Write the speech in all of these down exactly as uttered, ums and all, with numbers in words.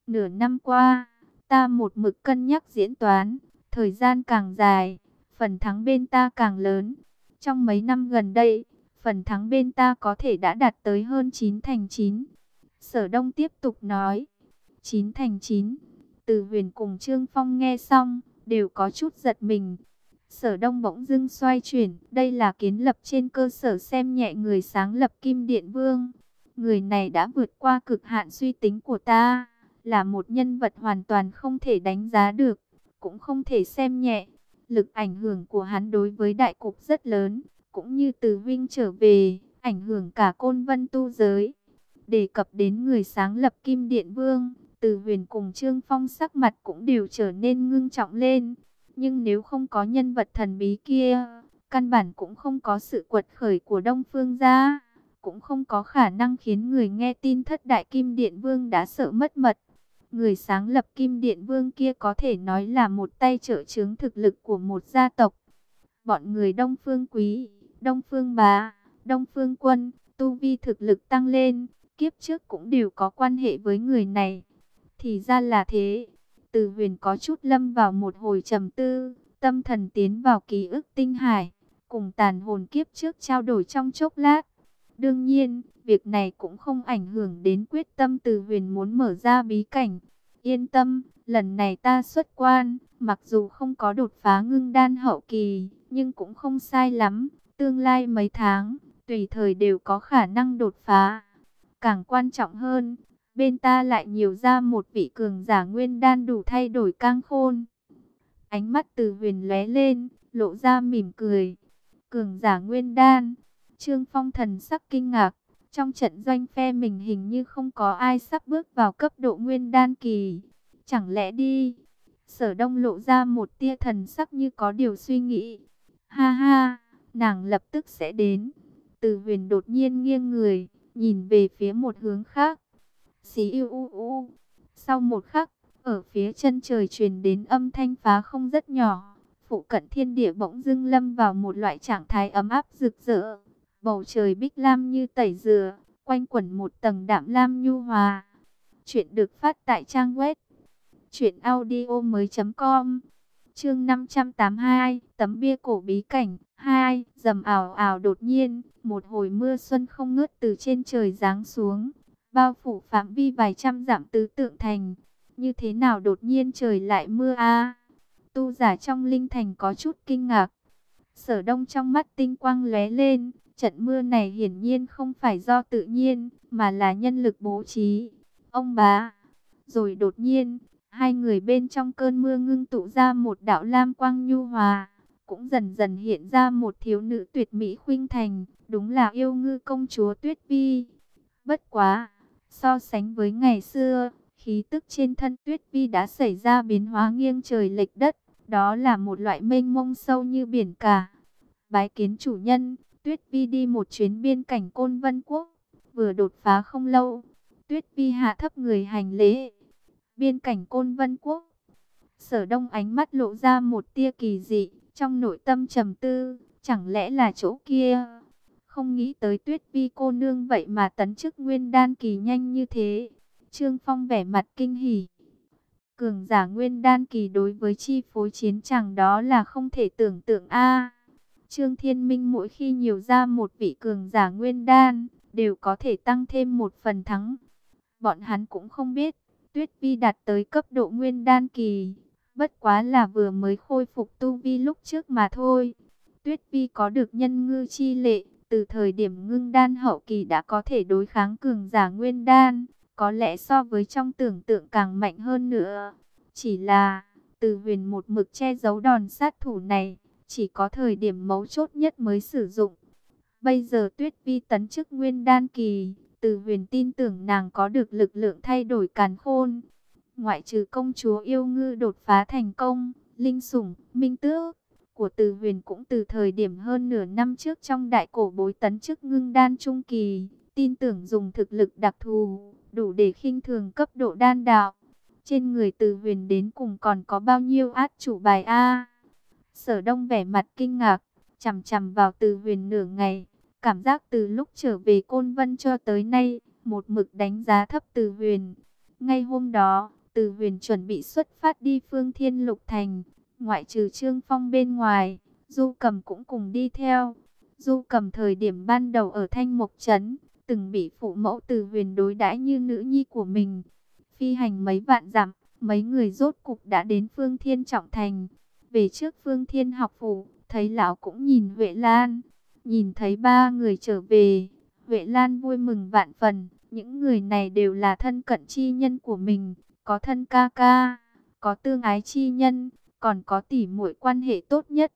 Nửa năm qua, ta một mực cân nhắc diễn toán, thời gian càng dài, phần thắng bên ta càng lớn. Trong mấy năm gần đây, phần thắng bên ta có thể đã đạt tới hơn chín thành chín. Sở Đông tiếp tục nói, chín thành chín. Từ Huyền cùng Trương Phong nghe xong, đều có chút giật mình. Sở Đông bỗng dưng xoay chuyển, đây là kiến lập trên cơ sở xem nhẹ người sáng lập Kim Điện Vương. Người này đã vượt qua cực hạn suy tính của ta, là một nhân vật hoàn toàn không thể đánh giá được, cũng không thể xem nhẹ. Lực ảnh hưởng của hắn đối với đại cục rất lớn, cũng như từ Vinh trở về, ảnh hưởng cả Côn Vân tu giới. Đề cập đến người sáng lập Kim Điện Vương, Từ Huyền cùng Trương Phong sắc mặt cũng đều trở nên ngưng trọng lên. Nhưng nếu không có nhân vật thần bí kia, căn bản cũng không có sự quật khởi của Đông Phương gia, cũng không có khả năng khiến người nghe tin thất đại Kim Điện Vương đã sợ mất mật. Người sáng lập Kim Điện Vương kia có thể nói là một tay trợ chứng thực lực của một gia tộc. Bọn người Đông Phương Quý, Đông Phương Bá, Đông Phương Quân, tu vi thực lực tăng lên, kiếp trước cũng đều có quan hệ với người này. Thì ra là thế. Từ Huyền có chút lâm vào một hồi trầm tư, tâm thần tiến vào ký ức tinh hải, cùng tàn hồn kiếp trước trao đổi trong chốc lát. Đương nhiên, việc này cũng không ảnh hưởng đến quyết tâm Từ Huyền muốn mở ra bí cảnh. Yên tâm, lần này ta xuất quan, mặc dù không có đột phá ngưng đan hậu kỳ, nhưng cũng không sai lắm. Tương lai mấy tháng, tùy thời đều có khả năng đột phá. Càng quan trọng hơn, bên ta lại nhiều ra một vị cường giả nguyên đan đủ thay đổi cang khôn. Ánh mắt Từ Huyền lóe lên, lộ ra mỉm cười. Cường giả nguyên đan. Trương Phong thần sắc kinh ngạc. Trong trận doanh phe mình hình như không có ai sắp bước vào cấp độ nguyên đan kỳ. Chẳng lẽ đi? Sở Đông lộ ra một tia thần sắc như có điều suy nghĩ. Ha ha, nàng lập tức sẽ đến. Từ Huyền đột nhiên nghiêng người, nhìn về phía một hướng khác. Xí yêu u u. Sau một khắc, ở phía chân trời truyền đến âm thanh phá không rất nhỏ. Phụ cận thiên địa bỗng dưng lâm vào một loại trạng thái ấm áp rực rỡ. Bầu trời bích lam như tẩy dừa, quanh quẩn một tầng đạm lam nhu hòa. Chuyện được phát tại trang web truyện audio mới chấm com. Chương năm trăm tám mươi hai, tấm bia cổ bí cảnh hai. Rầm ảo ảo đột nhiên, một hồi mưa xuân không ngớt từ trên trời giáng xuống, bao phủ phạm vi vài trăm dặm tứ tượng thành. Như thế nào đột nhiên trời lại mưa a? Tu giả trong linh thành có chút kinh ngạc. Sở Đông trong mắt tinh quang lóe lên, trận mưa này hiển nhiên không phải do tự nhiên, mà là nhân lực bố trí. Ông bá. Rồi đột nhiên, hai người bên trong cơn mưa ngưng tụ ra một đạo lam quang nhu hòa, cũng dần dần hiện ra một thiếu nữ tuyệt mỹ khuynh thành, đúng là yêu ngư công chúa Tuyết Vi. Bất quá, so sánh với ngày xưa, khí tức trên thân Tuyết Vi đã xảy ra biến hóa nghiêng trời lệch đất, đó là một loại mênh mông sâu như biển cả. Bái kiến chủ nhân, Tuyết Vi đi một chuyến biên cảnh Côn Vân Quốc, vừa đột phá không lâu. Tuyết Vi hạ thấp người hành lễ. Biên cảnh Côn Vân Quốc. Sở Đông ánh mắt lộ ra một tia kỳ dị, trong nội tâm trầm tư, chẳng lẽ là chỗ kia? Không nghĩ tới Tuyết Vi cô nương vậy mà tấn chức nguyên đan kỳ nhanh như thế. Trương Phong vẻ mặt kinh hỉ. Cường giả nguyên đan kỳ đối với chi phối chiến chẳng đó là không thể tưởng tượng a. Trương Thiên Minh mỗi khi nhiều ra một vị cường giả nguyên đan, đều có thể tăng thêm một phần thắng. Bọn hắn cũng không biết, Tuyết Vi đạt tới cấp độ nguyên đan kỳ, bất quá là vừa mới khôi phục tu vi lúc trước mà thôi. Tuyết Vi có được nhân ngư chi lệ, từ thời điểm ngưng đan hậu kỳ đã có thể đối kháng cường giả nguyên đan, có lẽ so với trong tưởng tượng càng mạnh hơn nữa. Chỉ là, Từ Huyền một mực che giấu đòn sát thủ này, chỉ có thời điểm mấu chốt nhất mới sử dụng. Bây giờ Tuyết Vi tấn chức nguyên đan kỳ, Từ Huyền tin tưởng nàng có được lực lượng thay đổi càn khôn. Ngoại trừ công chúa yêu ngư đột phá thành công, linh sủng, minh tước của Từ Huyền cũng từ thời điểm hơn nửa năm trước trong đại cổ bối tấn chức ngưng đan trung kỳ, tin tưởng dùng thực lực đặc thù, đủ để khinh thường cấp độ đan đạo. Trên người Từ Huyền đến cùng còn có bao nhiêu át chủ bài a? Sở Đông vẻ mặt kinh ngạc, chằm chằm vào Từ Huyền nửa ngày, cảm giác từ lúc trở về Côn Vân cho tới nay, một mực đánh giá thấp Từ Huyền. Ngay hôm đó, Từ Huyền chuẩn bị xuất phát đi Phương Thiên Lục Thành, ngoại trừ Trương Phong bên ngoài, Du Cầm cũng cùng đi theo. Du Cầm thời điểm ban đầu ở Thanh Mộc Trấn, từng bị phụ mẫu Từ Huyền đối đãi như nữ nhi của mình. Phi hành mấy vạn dặm, mấy người rốt cục đã đến Phương Thiên Trọng Thành. Về trước Phương Thiên học phủ, thấy lão cũng nhìn Huệ Lan. Nhìn thấy ba người trở về, Huệ Lan vui mừng vạn phần. Những người này đều là thân cận chi nhân của mình, có thân ca ca, có tương ái chi nhân, còn có tỉ muội quan hệ tốt nhất.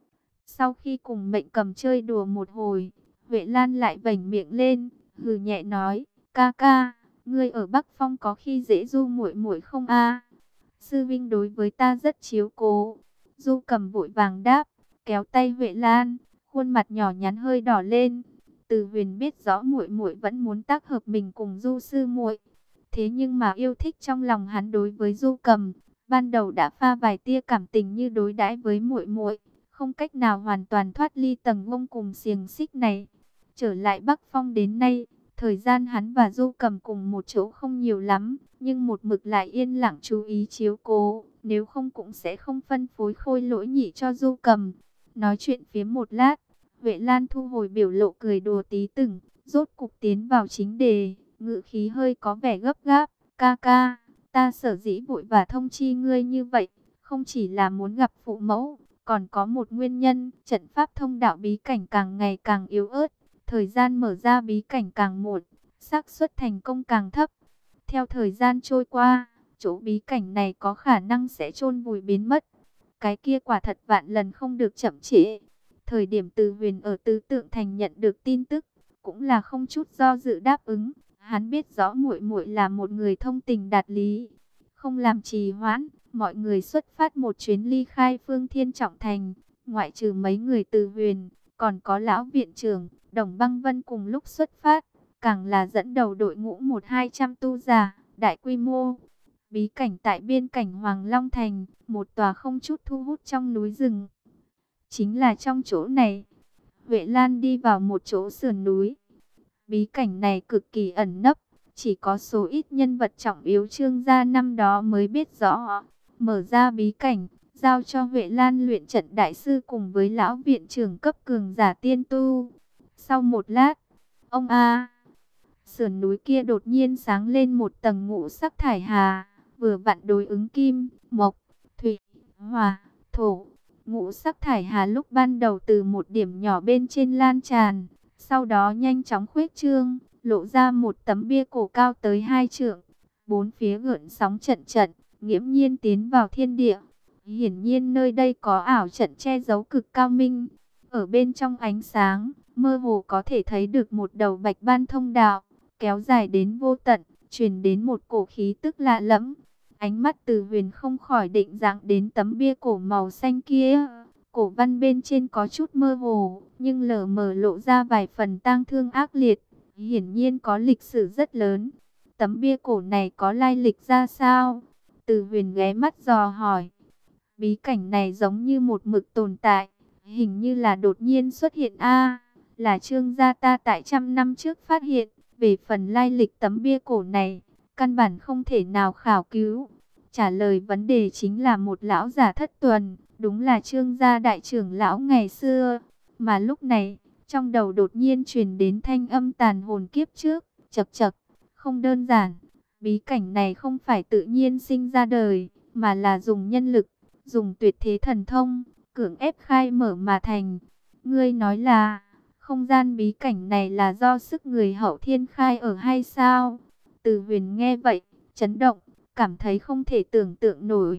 Sau khi cùng Mệnh Cầm chơi đùa một hồi, Huệ Lan lại vểnh miệng lên, hừ nhẹ nói: "Ca ca, ngươi ở Bắc Phong có khi dễ Du muội muội không a?" "Sư vinh đối với ta rất chiếu cố." Du Cầm vội vàng đáp, kéo tay Huệ Lan, khuôn mặt nhỏ nhắn hơi đỏ lên. Từ Huyền biết rõ muội muội vẫn muốn tác hợp mình cùng Du sư muội, thế nhưng mà yêu thích trong lòng hắn đối với Du Cầm, ban đầu đã pha vài tia cảm tình như đối đãi với muội muội, không cách nào hoàn toàn thoát ly tầng ngông cùng xiềng xích này. Trở lại Bắc Phong đến nay, thời gian hắn và Du Cầm cùng một chỗ không nhiều lắm, nhưng một mực lại yên lặng chú ý chiếu cố, nếu không cũng sẽ không phân phối khôi lỗi nhị cho Du Cầm. Nói chuyện phía một lát, Huệ Lan thu hồi biểu lộ cười đùa tí từng, rốt cục tiến vào chính đề, ngữ khí hơi có vẻ gấp gáp. "Ca ca, ta sở dĩ vội và thông chi ngươi như vậy, không chỉ là muốn gặp phụ mẫu, còn có một nguyên nhân, trận pháp thông đạo bí cảnh càng ngày càng yếu ớt, thời gian mở ra bí cảnh càng muộn, xác suất thành công càng thấp. Theo thời gian trôi qua, chỗ bí cảnh này có khả năng sẽ chôn vùi biến mất. Cái kia quả thật vạn lần không được chậm trễ." Thời điểm Từ Huyền ở Tứ Tượng Thành nhận được tin tức, cũng là không chút do dự đáp ứng. Hắn biết rõ muội muội là một người thông tình đạt lý, không làm trì hoãn, mọi người xuất phát một chuyến ly khai Phương Thiên Trọng Thành. Ngoại trừ mấy người Từ Huyền, còn có lão viện trưởng Đồng Băng Vân cùng lúc xuất phát, càng là dẫn đầu đội ngũ một hai trăm tu giả, đại quy mô. Bí cảnh tại biên cảnh Hoàng Long Thành, một tòa không chút thu hút trong núi rừng. Chính là trong chỗ này, Huệ Lan đi vào một chỗ sườn núi. Bí cảnh này cực kỳ ẩn nấp, chỉ có số ít nhân vật trọng yếu Trương gia năm đó mới biết rõ. Mở ra bí cảnh, giao cho Huệ Lan luyện trận đại sư cùng với lão viện trưởng cấp cường giả tiên tu. Sau một lát, ông a, sườn núi kia đột nhiên sáng lên một tầng ngũ sắc thải hà, vừa vặn đối ứng kim, mộc, thủy, hỏa, thổ. Ngũ sắc thải hà lúc ban đầu từ một điểm nhỏ bên trên lan tràn, sau đó nhanh chóng khuếch trương, lộ ra một tấm bia cổ cao tới hai trượng. Bốn phía gợn sóng trận trận, nghiễm nhiên tiến vào thiên địa. Hiển nhiên nơi đây có ảo trận che giấu cực cao minh. Ở bên trong ánh sáng, mơ hồ có thể thấy được một đầu bạch ban thông đạo, kéo dài đến vô tận, truyền đến một cổ khí tức lạ lẫm. Ánh mắt Từ Huyền không khỏi định dạng đến tấm bia cổ màu xanh kia. Cổ văn bên trên có chút mơ hồ, nhưng lờ mờ lộ ra vài phần tang thương ác liệt. Hiển nhiên có lịch sử rất lớn. Tấm bia cổ này có lai lịch ra sao? Từ Huyền ghé mắt dò hỏi. Bí cảnh này giống như một mực tồn tại, hình như là đột nhiên xuất hiện a, là Trương gia ta tại trăm năm trước phát hiện. Về phần lai lịch tấm bia cổ này, căn bản không thể nào khảo cứu. Trả lời vấn đề chính là một lão già thất tuần, đúng là Trương gia đại trưởng lão ngày xưa. Mà lúc này, trong đầu đột nhiên truyền đến thanh âm tàn hồn kiếp trước, chậc chậc, không đơn giản. Bí cảnh này không phải tự nhiên sinh ra đời, mà là dùng nhân lực, dùng tuyệt thế thần thông, cưỡng ép khai mở mà thành. Ngươi nói là, không gian bí cảnh này là do sức người hậu thiên khai ở hay sao? Từ Huyền nghe vậy, chấn động, cảm thấy không thể tưởng tượng nổi.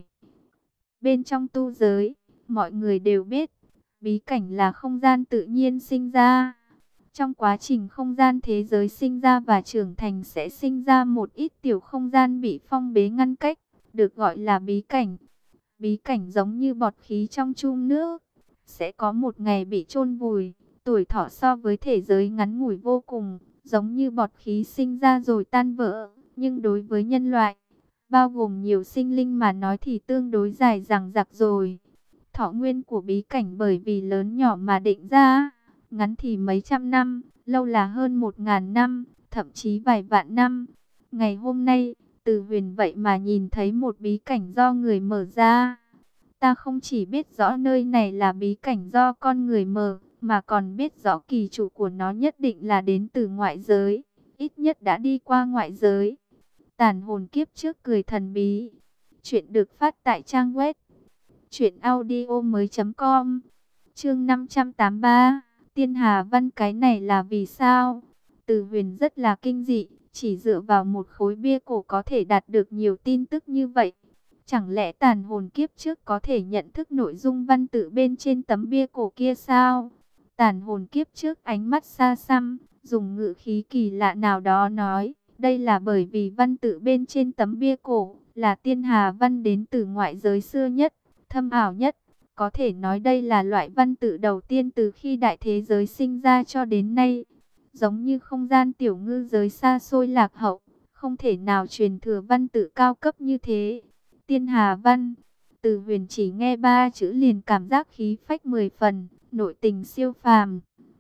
Bên trong tu giới, mọi người đều biết, bí cảnh là không gian tự nhiên sinh ra. Trong quá trình không gian thế giới sinh ra và trưởng thành sẽ sinh ra một ít tiểu không gian bị phong bế ngăn cách, được gọi là bí cảnh. Bí cảnh giống như bọt khí trong chum nước, sẽ có một ngày bị chôn vùi. Tuổi thọ so với thể giới ngắn ngủi vô cùng, giống như bọt khí sinh ra rồi tan vỡ. Nhưng đối với nhân loại, bao gồm nhiều sinh linh mà nói thì tương đối dài dằng dặc rồi. Thọ nguyên của bí cảnh bởi vì lớn nhỏ mà định ra, ngắn thì mấy trăm năm, lâu là hơn một ngàn năm, thậm chí vài vạn năm. Ngày hôm nay, Từ Huyền vậy mà nhìn thấy một bí cảnh do người mở ra. Ta không chỉ biết rõ nơi này là bí cảnh do con người mở, mà còn biết rõ kỳ chủ của nó nhất định là đến từ ngoại giới, ít nhất đã đi qua ngoại giới. Tàn hồn kiếp trước cười thần bí. Chuyện được phát tại trang web truyện audio mới chấm com. Chương năm trăm tám mươi ba. Tiên Hà Văn, cái này là vì sao? Từ Huyền rất là kinh dị, chỉ dựa vào một khối bia cổ có thể đạt được nhiều tin tức như vậy. Chẳng lẽ tàn hồn kiếp trước có thể nhận thức nội dung văn tự bên trên tấm bia cổ kia sao? Tàn hồn kiếp trước ánh mắt xa xăm, dùng ngữ khí kỳ lạ nào đó nói, đây là bởi vì văn tự bên trên tấm bia cổ là tiên hà văn đến từ ngoại giới xưa nhất, thâm ảo nhất. Có thể nói đây là loại văn tự đầu tiên từ khi đại thế giới sinh ra cho đến nay. Giống như không gian tiểu ngư giới xa xôi lạc hậu, không thể nào truyền thừa văn tự cao cấp như thế. Tiên Hà Văn. Từ Huyền chỉ nghe ba chữ liền cảm giác khí phách mười phần, nội tình siêu phàm.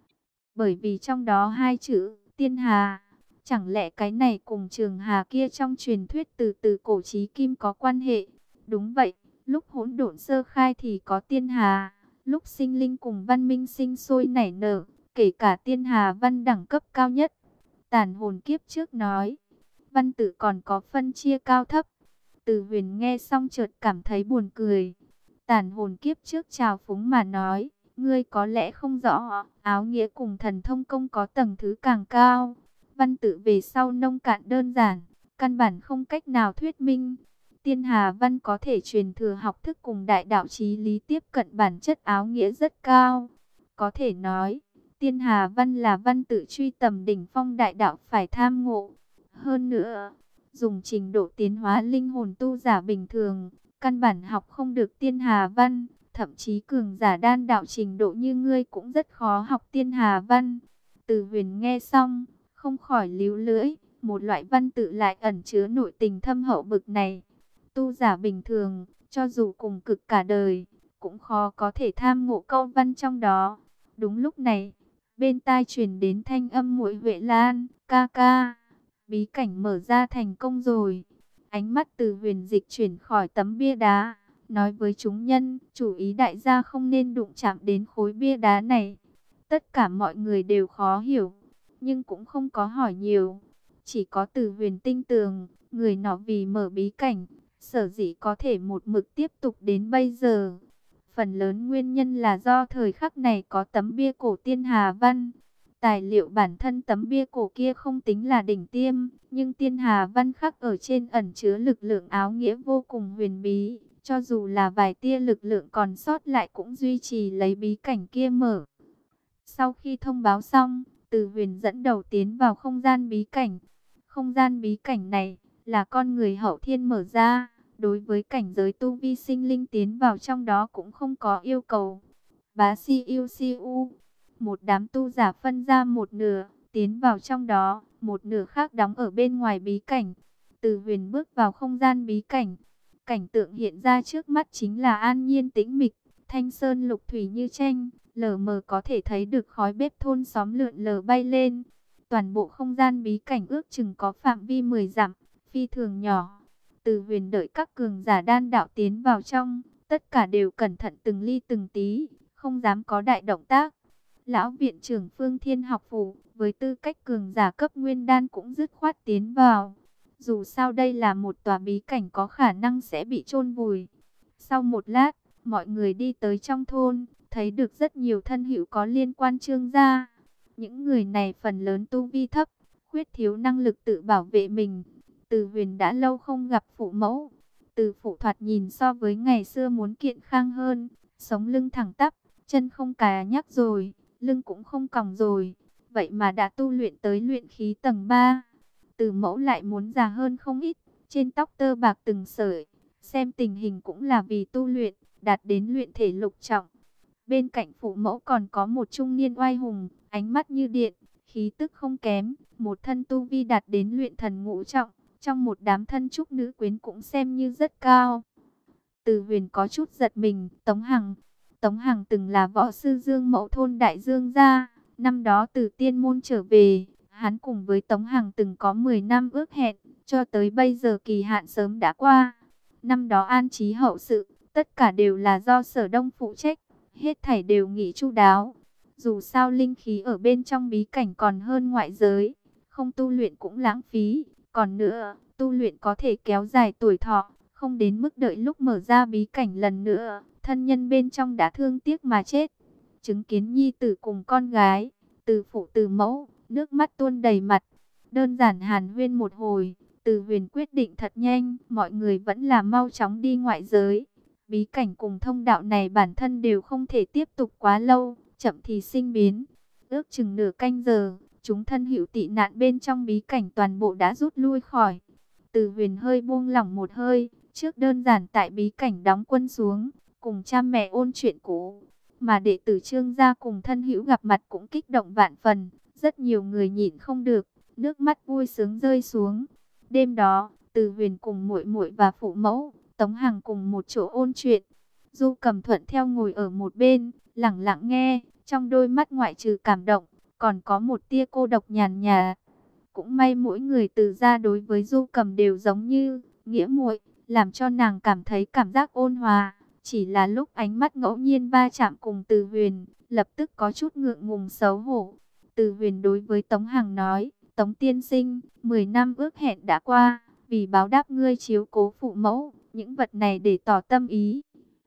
Bởi vì trong đó hai chữ Tiên Hà, chẳng lẽ cái này cùng Trường Hà kia trong truyền thuyết từ từ cổ chí kim có quan hệ? Đúng vậy, lúc hỗn độn sơ khai thì có Tiên Hà, lúc sinh linh cùng văn minh sinh sôi nảy nở, kể cả Tiên Hà Văn đẳng cấp cao nhất. Tàn hồn kiếp trước nói, văn tự còn có phân chia cao thấp. Từ Huyền nghe xong chợt cảm thấy buồn cười. Tàn hồn kiếp trước trào phúng mà nói, ngươi có lẽ không rõ, áo nghĩa cùng thần thông công có tầng thứ càng cao. Văn tự về sau nông cạn đơn giản, căn bản không cách nào thuyết minh. Tiên Hà Văn có thể truyền thừa học thức cùng đại đạo chí lý, tiếp cận bản chất áo nghĩa rất cao. Có thể nói, Tiên Hà Văn là văn tự truy tầm đỉnh phong đại đạo phải tham ngộ. Hơn nữa, dùng trình độ tiến hóa linh hồn tu giả bình thường, căn bản học không được Tiên Hà Văn, thậm chí cường giả đan đạo trình độ như ngươi cũng rất khó học Tiên Hà Văn. Từ Huyền nghe xong, không khỏi líu lưỡi, một loại văn tự lại ẩn chứa nội tình thâm hậu bực này. Tu giả bình thường, cho dù cùng cực cả đời, cũng khó có thể tham ngộ câu văn trong đó. Đúng lúc này, bên tai truyền đến thanh âm Muội Huệ Lan, ca ca. Bí cảnh mở ra thành công rồi. Ánh mắt Từ Huyền dịch chuyển khỏi tấm bia đá, nói với chúng nhân, chủ ý đại gia không nên đụng chạm đến khối bia đá này. Tất cả mọi người đều khó hiểu, nhưng cũng không có hỏi nhiều. Chỉ có Từ Huyền tinh tường, người nọ vì mở bí cảnh, sở dĩ có thể một mực tiếp tục đến bây giờ. Phần lớn nguyên nhân là do thời khắc này có tấm bia cổ Tiên Hà Văn. Tài liệu bản thân tấm bia cổ kia không tính là đỉnh tiêm, nhưng Tiên Hà Văn khắc ở trên ẩn chứa lực lượng áo nghĩa vô cùng huyền bí. Cho dù là vài tia lực lượng còn sót lại cũng duy trì lấy bí cảnh kia mở. Sau khi thông báo xong, Từ Huyền dẫn đầu tiến vào không gian bí cảnh. Không gian bí cảnh này là con người hậu thiên mở ra. Đối với cảnh giới tu vi sinh linh tiến vào trong đó cũng không có yêu cầu. Bá si yêu si u. Một đám tu giả phân ra một nửa, tiến vào trong đó, một nửa khác đóng ở bên ngoài bí cảnh. Từ Huyền bước vào không gian bí cảnh. Cảnh tượng hiện ra trước mắt chính là an nhiên tĩnh mịch, thanh sơn lục thủy như tranh, lờ mờ có thể thấy được khói bếp thôn xóm lượn lờ bay lên. Toàn bộ không gian bí cảnh ước chừng có phạm vi mười dặm, phi thường nhỏ. Từ Huyền đợi các cường giả đan đạo tiến vào trong, tất cả đều cẩn thận từng ly từng tí, không dám có đại động tác. Lão viện trưởng Phương Thiên học phủ, với tư cách cường giả cấp nguyên đan cũng dứt khoát tiến vào. Dù sao đây là một tòa bí cảnh có khả năng sẽ bị chôn vùi. Sau một lát, mọi người đi tới trong thôn, thấy được rất nhiều thân hữu có liên quan Trương gia. Những người này phần lớn tu vi thấp, khuyết thiếu năng lực tự bảo vệ mình. Từ Huyền đã lâu không gặp phụ mẫu. Từ phụ thoạt nhìn so với ngày xưa muốn kiện khang hơn, sống lưng thẳng tắp, chân không cà nhắc rồi, lưng cũng không còng rồi. Vậy mà đã tu luyện tới luyện khí tầng ba. Từ mẫu lại muốn già hơn không ít, trên tóc tơ bạc từng sợi. Xem tình hình cũng là vì tu luyện, đạt đến luyện thể lục trọng. Bên cạnh phụ mẫu còn có một trung niên oai hùng, ánh mắt như điện, khí tức không kém, một thân tu vi đạt đến luyện thần ngũ trọng. Trong một đám thân trúc nữ quyến cũng xem như rất cao. Từ Huyền có chút giật mình, Tống Hằng. Tống Hằng từng là võ sư Dương Mẫu thôn Đại Dương gia. Năm đó từ tiên môn trở về, hắn cùng với Tống Hằng từng có mười năm ước hẹn. Cho tới bây giờ kỳ hạn sớm đã qua. Năm đó an trí hậu sự, tất cả đều là do Sở Đông phụ trách, hết thảy đều nghĩ chu đáo. Dù sao linh khí ở bên trong bí cảnh còn hơn ngoại giới, không tu luyện cũng lãng phí. Còn nữa, tu luyện có thể kéo dài tuổi thọ, không đến mức đợi lúc mở ra bí cảnh lần nữa, thân nhân bên trong đã thương tiếc mà chết. Chứng kiến nhi tử cùng con gái, từ phụ từ mẫu, nước mắt tuôn đầy mặt. Đơn giản hàn huyên một hồi, Từ Huyền quyết định thật nhanh, mọi người vẫn là mau chóng đi ngoại giới. Bí cảnh cùng thông đạo này bản thân đều không thể tiếp tục quá lâu, chậm thì sinh biến. Ước chừng nửa canh giờ, chúng thân hữu tị nạn bên trong bí cảnh toàn bộ đã rút lui khỏi. Từ Huyền hơi buông lỏng một hơi, trước đơn giản tại bí cảnh đóng quân xuống, cùng cha mẹ ôn chuyện cũ. Mà đệ tử Trương gia cùng thân hữu gặp mặt cũng kích động vạn phần, rất nhiều người nhịn không được, nước mắt vui sướng rơi xuống. Đêm đó, Từ Huyền cùng muội muội và phụ mẫu, Tống Hằng cùng một chỗ ôn chuyện. Du Cầm thuận theo ngồi ở một bên, lặng lặng nghe, trong đôi mắt ngoại trừ cảm động, còn có một tia cô độc nhàn nhạt. Cũng may mỗi người Từ gia đối với Du Cầm đều giống như nghĩa muội, làm cho nàng cảm thấy cảm giác ôn hòa. Chỉ là lúc ánh mắt ngẫu nhiên va chạm cùng Từ Huyền, lập tức có chút ngượng ngùng xấu hổ. Từ Huyền đối với Tống Hằng nói, Tống tiên sinh, mười năm ước hẹn đã qua, vì báo đáp ngươi chiếu cố phụ mẫu, những vật này để tỏ tâm ý.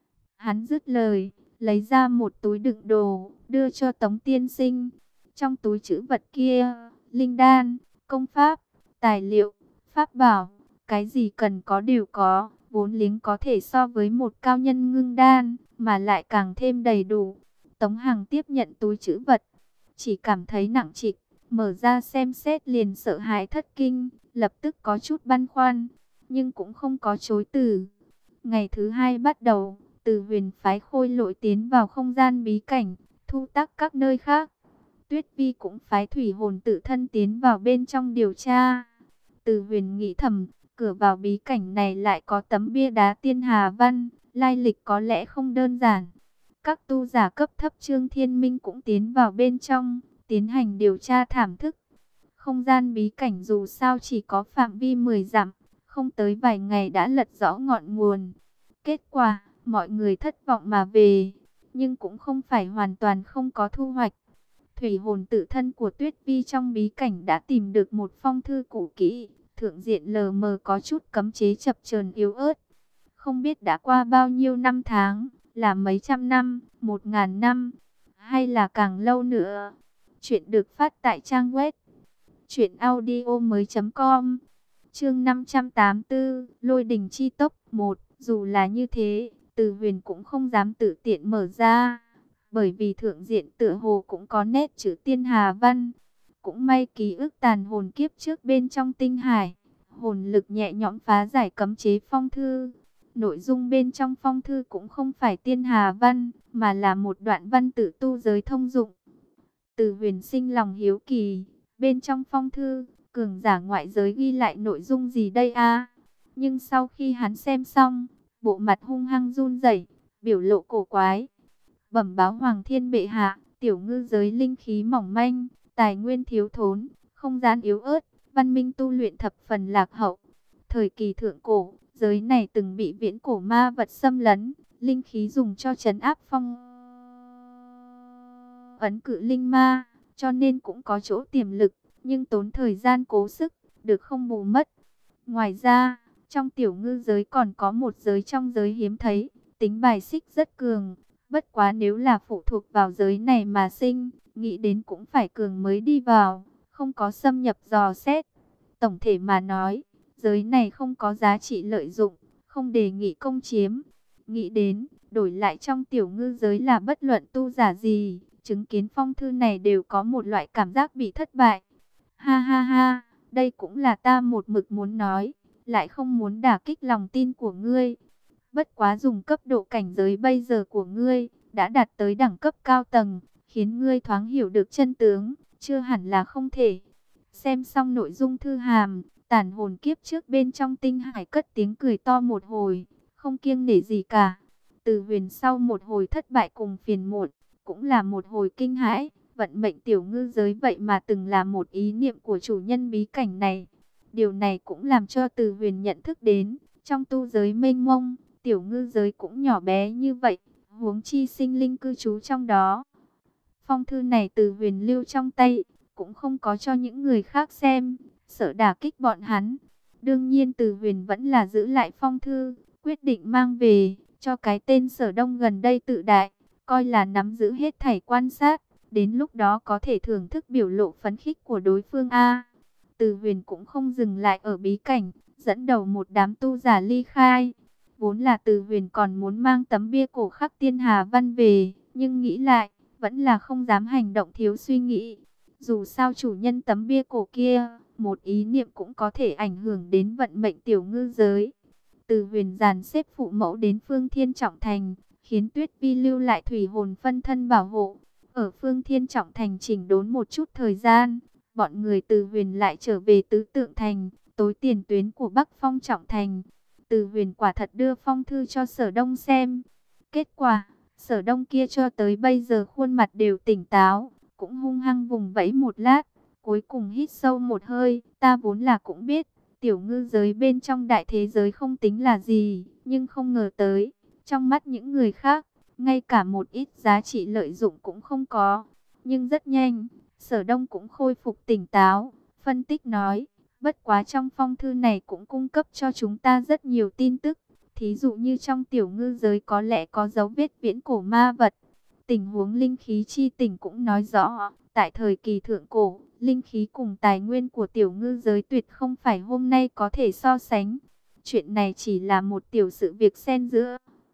Hắn dứt lời, lấy ra một túi đựng đồ, đưa cho Tống tiên sinh. Trong túi trữ vật kia, linh đan, công pháp, tài liệu, pháp bảo, cái gì cần có đều có. Vốn liếng có thể so với một cao nhân ngưng đan, mà lại càng thêm đầy đủ. Tống Hằng tiếp nhận túi trữ vật, chỉ cảm thấy nặng trịch, mở ra xem xét liền sợ hãi thất kinh, lập tức có chút băn khoăn, nhưng cũng không có chối từ. Ngày thứ hai bắt đầu, Từ Huyền phái Khôi Lỗi tiến vào không gian bí cảnh, thu tác các nơi khác. Tuyết Vi cũng phái Thủy Hồn tự thân tiến vào bên trong điều tra. Từ Huyền nghĩ thầm, cửa vào bí cảnh này lại có tấm bia đá tiên hà văn, lai lịch có lẽ không đơn giản. Các tu giả cấp thấp Trương Thiên Minh cũng tiến vào bên trong, tiến hành điều tra thảm thức. Không gian bí cảnh dù sao chỉ có phạm vi mười dặm, không tới vài ngày đã lật rõ ngọn nguồn. Kết quả, mọi người thất vọng mà về, nhưng cũng không phải hoàn toàn không có thu hoạch. Thủy hồn tự thân của Tuyết Vi trong bí cảnh đã tìm được một phong thư cũ kỹ, thượng diện lờ mờ có chút cấm chế chập chờn yếu ớt. Không biết đã qua bao nhiêu năm tháng, là mấy trăm năm, một ngàn năm, hay là càng lâu nữa. Chuyện được phát tại trang web truyện audio mới chấm com. Chương năm trăm tám mươi tư, Lôi Đình chi tốc một. Dù là như thế, Từ Huyền cũng không dám tự tiện mở ra, bởi vì thượng diện tựa hồ cũng có nét chữ tiên hà văn. Cũng may ký ức tàn hồn kiếp trước bên trong tinh hải, hồn lực nhẹ nhõm phá giải cấm chế phong thư. Nội dung bên trong phong thư cũng không phải tiên hà văn, mà là một đoạn văn tự tu giới thông dụng. Từ Huyền sinh lòng hiếu kỳ, bên trong phong thư, cường giả ngoại giới ghi lại nội dung gì đây a? Nhưng sau khi hắn xem xong, bộ mặt hung hăng run rẩy, biểu lộ cổ quái. Bẩm báo Hoàng Thiên bệ hạ, tiểu ngư giới linh khí mỏng manh, tài nguyên thiếu thốn, không gian yếu ớt, văn minh tu luyện thập phần lạc hậu. Thời kỳ thượng cổ, giới này từng bị viễn cổ ma vật xâm lấn, linh khí dùng cho trấn áp phong ấn cự linh ma, cho nên cũng có chỗ tiềm lực, nhưng tốn thời gian cố sức, được không bù mất. Ngoài ra, trong tiểu ngư giới còn có một giới trong giới hiếm thấy, tính bài xích rất cường. Bất quá nếu là phụ thuộc vào giới này mà sinh, nghĩ đến cũng phải cường mới đi vào, không có xâm nhập dò xét. Tổng thể mà nói, giới này không có giá trị lợi dụng, không đề nghị công chiếm. Nghĩ đến, đổi lại trong tiểu ngư giới là bất luận tu giả gì, chứng kiến phong thư này đều có một loại cảm giác bị thất bại. Ha ha ha, đây cũng là ta một mực muốn nói, lại không muốn đả kích lòng tin của ngươi. Bất quá dùng cấp độ cảnh giới bây giờ của ngươi, đã đạt tới đẳng cấp cao tầng, khiến ngươi thoáng hiểu được chân tướng, chưa hẳn là không thể. Xem xong nội dung thư hàm, tàn hồn kiếp trước bên trong tinh hải cất tiếng cười to một hồi, không kiêng nể gì cả. Từ Huyền sau một hồi thất bại cùng phiền muộn, cũng là một hồi kinh hãi, vận mệnh tiểu ngư giới vậy mà từng là một ý niệm của chủ nhân bí cảnh này. Điều này cũng làm cho Từ Huyền nhận thức đến, trong tu giới mênh mông, tiểu ngư giới cũng nhỏ bé như vậy, huống chi sinh linh cư trú trong đó. Phong thư này Từ Huyền lưu trong tay, cũng không có cho những người khác xem, sợ đả kích bọn hắn. Đương nhiên Từ Huyền vẫn là giữ lại phong thư, quyết định mang về, cho cái tên Sở Đông gần đây tự đại, coi là nắm giữ hết thảy quan sát, đến lúc đó có thể thưởng thức biểu lộ phấn khích của đối phương a. Từ Huyền cũng không dừng lại ở bí cảnh, dẫn đầu một đám tu giả ly khai. Vốn là Từ Huyền còn muốn mang tấm bia cổ khắc Tiên Hà Văn về, nhưng nghĩ lại, vẫn là không dám hành động thiếu suy nghĩ. Dù sao chủ nhân tấm bia cổ kia, một ý niệm cũng có thể ảnh hưởng đến vận mệnh tiểu ngư giới. Từ Huyền dàn xếp phụ mẫu đến Phương Thiên Trọng Thành, khiến Tuyết Vi lưu lại thủy hồn phân thân bảo hộ. Ở Phương Thiên Trọng Thành chỉnh đốn một chút thời gian, bọn người Từ Huyền lại trở về Tứ Tượng Thành, tối tiền tuyến của Bắc Phong Trọng Thành. Từ Huyền quả thật đưa phong thư cho Sở Đông xem. Kết quả, Sở Đông kia cho tới bây giờ khuôn mặt đều tỉnh táo, cũng hung hăng vùng vẫy một lát, cuối cùng hít sâu một hơi. Ta vốn là cũng biết, tiểu ngư giới bên trong đại thế giới không tính là gì, nhưng không ngờ tới, trong mắt những người khác, ngay cả một ít giá trị lợi dụng cũng không có. Nhưng rất nhanh, Sở Đông cũng khôi phục tỉnh táo, phân tích nói, bất quá trong phong thư này cũng cung cấp cho chúng ta rất nhiều tin tức. Thí dụ như trong tiểu ngư giới có lẽ có dấu vết viễn cổ ma vật. Tình huống linh khí chi tỉnh cũng nói rõ, tại thời kỳ thượng cổ, linh khí cùng tài nguyên của tiểu ngư giới tuyệt không phải hôm nay có thể so sánh. Chuyện này chỉ là một tiểu sự việc xen giữa.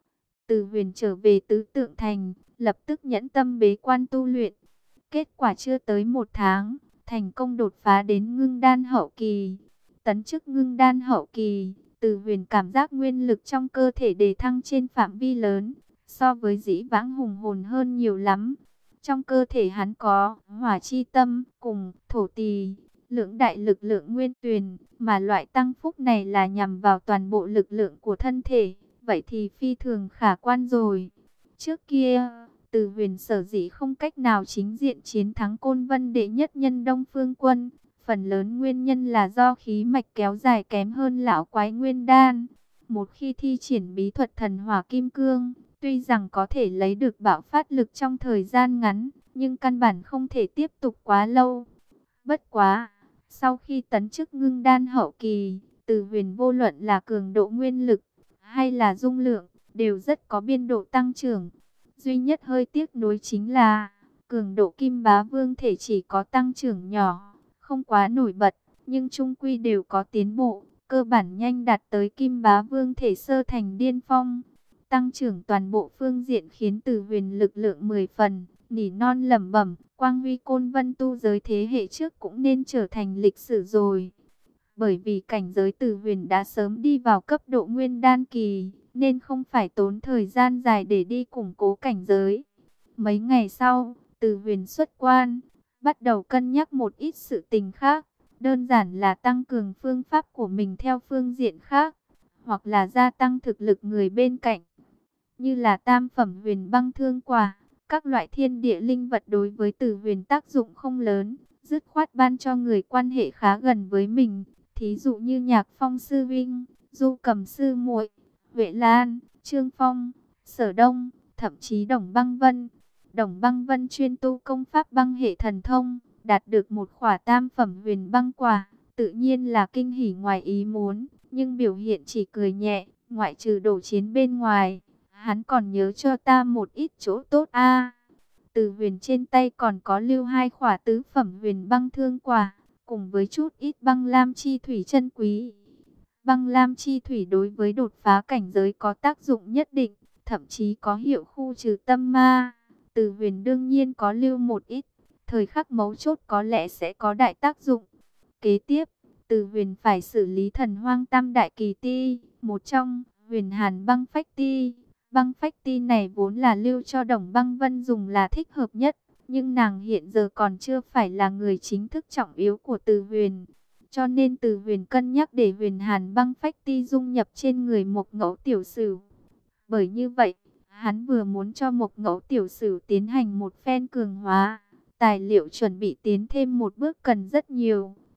Từ Huyền trở về Tứ Tượng Thành, lập tức nhẫn tâm bế quan tu luyện. Kết quả chưa tới một tháng, thành công đột phá đến ngưng đan hậu kỳ. Tấn chức ngưng đan hậu kỳ, Từ Huyền cảm giác nguyên lực trong cơ thể đề thăng trên phạm vi lớn, so với dĩ vãng hùng hồn hơn nhiều lắm. Trong cơ thể hắn có hỏa chi tâm cùng thổ tỳ, lưỡng đại lực lượng nguyên tuyền, mà loại tăng phúc này là nhằm vào toàn bộ lực lượng của thân thể, vậy thì phi thường khả quan rồi. Trước kia, Từ Huyền sở dĩ không cách nào chính diện chiến thắng Côn Vân đệ nhất nhân Đông Phương Quân, phần lớn nguyên nhân là do khí mạch kéo dài kém hơn lão quái nguyên đan. Một khi thi triển bí thuật thần hỏa kim cương, tuy rằng có thể lấy được bạo phát lực trong thời gian ngắn, nhưng căn bản không thể tiếp tục quá lâu. Bất quá, sau khi tấn chức ngưng đan hậu kỳ, Từ Huyền vô luận là cường độ nguyên lực hay là dung lượng, đều rất có biên độ tăng trưởng. Duy nhất hơi tiếc nuối chính là, cường độ Kim Bá Vương thể chỉ có tăng trưởng nhỏ, không quá nổi bật, nhưng chung quy đều có tiến bộ, cơ bản nhanh đạt tới Kim Bá Vương thể sơ thành điên phong. Tăng trưởng toàn bộ phương diện khiến Từ Huyền lực lượng mười phần, nỉ non lẩm bẩm, quang huy Côn Vân tu giới thế hệ trước cũng nên trở thành lịch sử rồi. Bởi vì cảnh giới Từ Huyền đã sớm đi vào cấp độ nguyên đan kỳ, nên không phải tốn thời gian dài để đi củng cố cảnh giới. Mấy ngày sau, Từ Huyền xuất quan, bắt đầu cân nhắc một ít sự tình khác, đơn giản là tăng cường phương pháp của mình theo phương diện khác, hoặc là gia tăng thực lực người bên cạnh, như là tam phẩm huyền băng thương quả. Các loại thiên địa linh vật đối với Từ Huyền tác dụng không lớn, dứt khoát ban cho người quan hệ khá gần với mình, thí dụ như Nhạc Phong sư vinh, Du Cầm sư muội, Huệ Lan, Trương Phong, Sở Đông, thậm chí Đồng Băng Vân. Đồng Băng Vân chuyên tu công pháp băng hệ thần thông, đạt được một khỏa tam phẩm huyền băng quả, tự nhiên là kinh hỉ ngoài ý muốn, nhưng biểu hiện chỉ cười nhẹ, ngoại trừ đổ chiến bên ngoài, hắn còn nhớ cho ta một ít chỗ tốt a. Từ Huyền trên tay còn có lưu hai khỏa tứ phẩm huyền băng thương quả, cùng với chút ít băng lam chi thủy chân quý. Băng lam chi thủy đối với đột phá cảnh giới có tác dụng nhất định, thậm chí có hiệu khu trừ tâm ma. Từ Huyền đương nhiên có lưu một ít, thời khắc mấu chốt có lẽ sẽ có đại tác dụng. Kế tiếp, Từ Huyền phải xử lý thần hoang tam đại kỳ ti, một trong, Huyền Hàn băng phách ti. Băng phách ti này vốn là lưu cho Đồng Băng Vân dùng là thích hợp nhất, nhưng nàng hiện giờ còn chưa phải là người chính thức trọng yếu của Từ Huyền. Cho nên Từ Huyền cân nhắc để Huyền Hàn băng phách ti dung nhập trên người Mộc Ngẫu Tiểu Sửu. Bởi như vậy, hắn vừa muốn cho Mộc Ngẫu Tiểu Sửu tiến hành một phen cường hóa, tài liệu chuẩn bị tiến thêm một bước cần rất nhiều,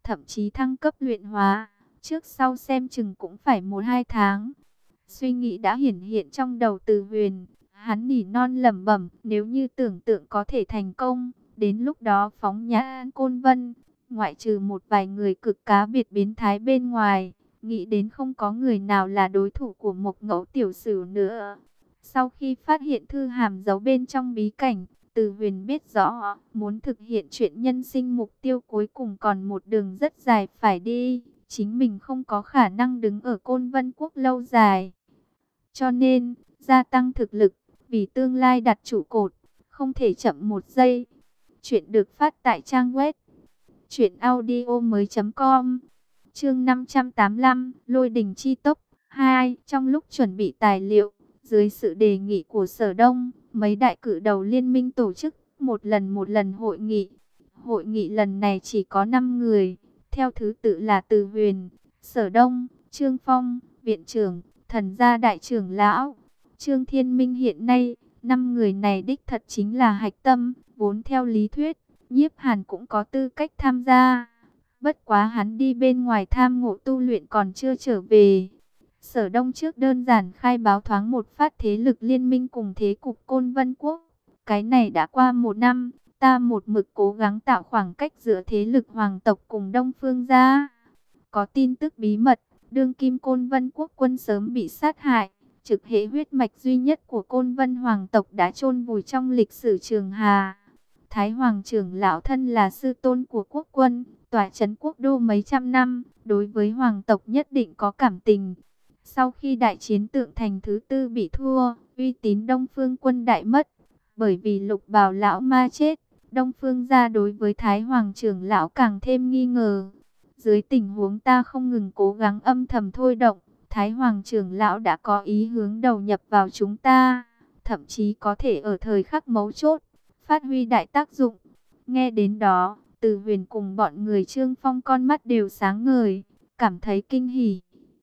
thậm chí thăng cấp luyện hóa, trước sau xem chừng cũng phải một hai tháng. Suy nghĩ đã hiển hiện trong đầu Từ Huyền, hắn nỉ non lẩm bẩm, nếu như tưởng tượng có thể thành công, đến lúc đó phóng nhã Côn Vân, ngoại trừ một vài người cực cá biệt biến thái bên ngoài, nghĩ đến không có người nào là đối thủ của Mộc Ngẫu tiểu sử nữa. Sau khi phát hiện thư hàm giấu bên trong bí cảnh, Từ Huyền biết rõ, muốn thực hiện chuyện nhân sinh mục tiêu cuối cùng còn một đường rất dài phải đi, chính mình không có khả năng đứng ở Côn Vân Quốc lâu dài. Cho nên, gia tăng thực lực, vì tương lai đặt trụ cột, không thể chậm một giây. Chuyện được phát tại trang web truyện audio mới chấm com. Chương năm trăm tám mươi lăm, Lôi đình chi tốc hai. Trong lúc chuẩn bị tài liệu, dưới sự đề nghị của Sở Đông, mấy đại cử đầu liên minh tổ chức một lần một lần hội nghị. Hội nghị lần này chỉ có năm người, theo thứ tự là Từ Huyền, Sở Đông, Trương Phong, Viện trưởng, Thần gia đại trưởng lão, Trương Thiên Minh. Hiện nay, năm người này đích thật chính là hạch tâm, vốn theo lý thuyết, Nhiếp Hàn cũng có tư cách tham gia. Bất quá hắn đi bên ngoài tham ngộ tu luyện còn chưa trở về. Sở Đông trước đơn giản khai báo thoáng một phát thế lực liên minh cùng thế cục Côn Vân Quốc. Cái này đã qua một năm, ta một mực cố gắng tạo khoảng cách giữa thế lực hoàng tộc cùng Đông Phương gia. Có tin tức bí mật, đương kim Côn Vân Quốc quân sớm bị sát hại. Trực hệ huyết mạch duy nhất của Côn Vân hoàng tộc đã chôn vùi trong lịch sử Trường Hà. Thái Hoàng trưởng lão thân là sư tôn của quốc quân, tọa trấn quốc đô mấy trăm năm, đối với hoàng tộc nhất định có cảm tình. Sau khi đại chiến Tượng Thành thứ tư bị thua, uy tín Đông Phương quân đại mất. Bởi vì Lục Bào lão ma chết, Đông Phương gia đối với Thái Hoàng trưởng lão càng thêm nghi ngờ. Dưới tình huống ta không ngừng cố gắng âm thầm thôi động, Thái Hoàng trưởng lão đã có ý hướng đầu nhập vào chúng ta, thậm chí có thể ở thời khắc mấu chốt phát huy đại tác dụng. Nghe đến đó, Từ Huyền cùng bọn người Trương Phong con mắt đều sáng ngời, cảm thấy kinh hỉ.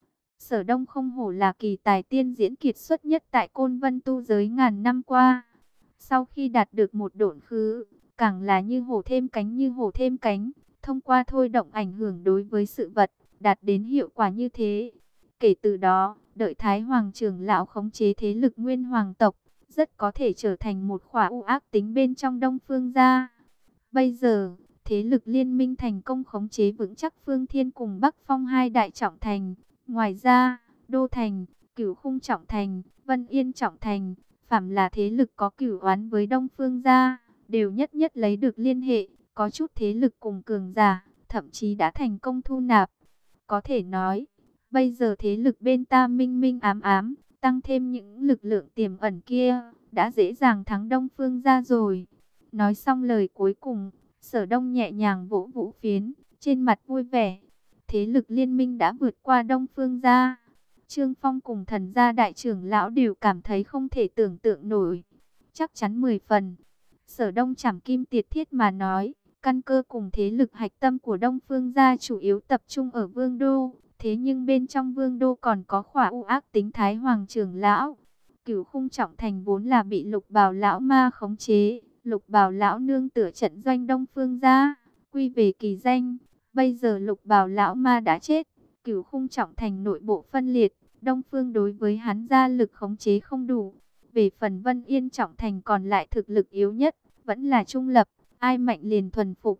Sở Đông không hổ là kỳ tài tiên diễn kiệt xuất nhất tại Côn Vân tu giới ngàn năm qua. Sau khi đạt được một độn khứ, càng là như hổ thêm cánh như hổ thêm cánh, thông qua thôi động ảnh hưởng đối với sự vật, đạt đến hiệu quả như thế. Kể từ đó, đợi Thái Hoàng trưởng lão khống chế thế lực nguyên hoàng tộc, rất có thể trở thành một khỏa u ác tính bên trong Đông Phương gia. Bây giờ, thế lực liên minh thành công khống chế vững chắc Phương Thiên cùng Bắc Phong hai đại trọng thành. Ngoài ra, Đô Thành, Cửu Khung trọng thành, Vân Yên trọng thành, phàm là thế lực có cửu oán với Đông Phương gia, đều nhất nhất lấy được liên hệ, có chút thế lực cùng cường giả, thậm chí đã thành công thu nạp. Có thể nói, bây giờ thế lực bên ta minh minh ám ám, tăng thêm những lực lượng tiềm ẩn kia, đã dễ dàng thắng Đông Phương gia rồi. Nói xong lời cuối cùng, Sở Đông nhẹ nhàng vỗ vũ phiến, trên mặt vui vẻ. Thế lực liên minh đã vượt qua Đông Phương gia. Trương Phong cùng Thần gia đại trưởng lão đều cảm thấy không thể tưởng tượng nổi. Chắc chắn mười phần. Sở Đông chảm kim tiệt thiết mà nói, căn cơ cùng thế lực hạch tâm của Đông Phương gia chủ yếu tập trung ở Vương Đô. Thế nhưng bên trong Vương Đô còn có khỏa u ác tính Thái Hoàng trưởng lão. Cửu Khung trọng thành vốn là bị Lục Bào lão ma khống chế. Lục Bào lão nương tựa trận doanh Đông Phương gia, quy về kỳ danh. Bây giờ Lục Bào lão ma đã chết, Cửu Khung trọng thành nội bộ phân liệt, Đông Phương đối với hắn gia lực khống chế không đủ. Về phần Vân Yên trọng thành còn lại thực lực yếu nhất, vẫn là trung lập, ai mạnh liền thuần phục.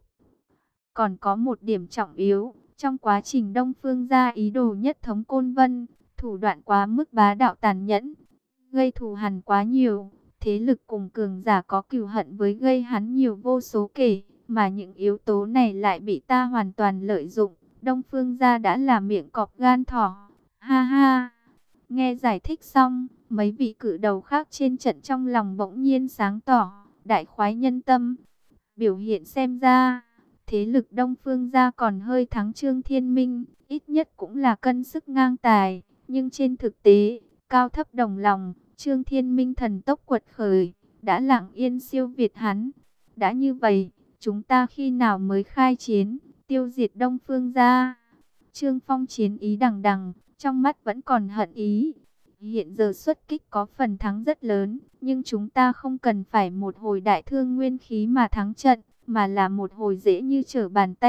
Còn có một điểm trọng yếu, trong quá trình Đông Phương gia ý đồ nhất thống Côn Vân, thủ đoạn quá mức bá đạo tàn nhẫn, gây thù hằn quá nhiều, thế lực cùng cường giả có cừu hận với gây hắn nhiều vô số kể, mà những yếu tố này lại bị ta hoàn toàn lợi dụng. Đông Phương gia đã là miệng cọp gan thỏ. Ha ha. Nghe giải thích xong, mấy vị cử đầu khác trên trận trong lòng bỗng nhiên sáng tỏ, đại khoái nhân tâm. Biểu hiện xem ra, thế lực Đông Phương gia còn hơi thắng Trương Thiên Minh, ít nhất cũng là cân sức ngang tài, nhưng trên thực tế, cao thấp đồng lòng, Trương Thiên Minh thần tốc quật khởi, đã lặng yên siêu việt hắn. Đã như vậy, chúng ta khi nào mới khai chiến, tiêu diệt Đông Phương gia? Trương Phong chiến ý đằng đằng, trong mắt vẫn còn hận ý. Hiện giờ xuất kích có phần thắng rất lớn, nhưng chúng ta không cần phải một hồi đại thương nguyên khí mà thắng trận, mà là một hồi dễ như trở bàn tay,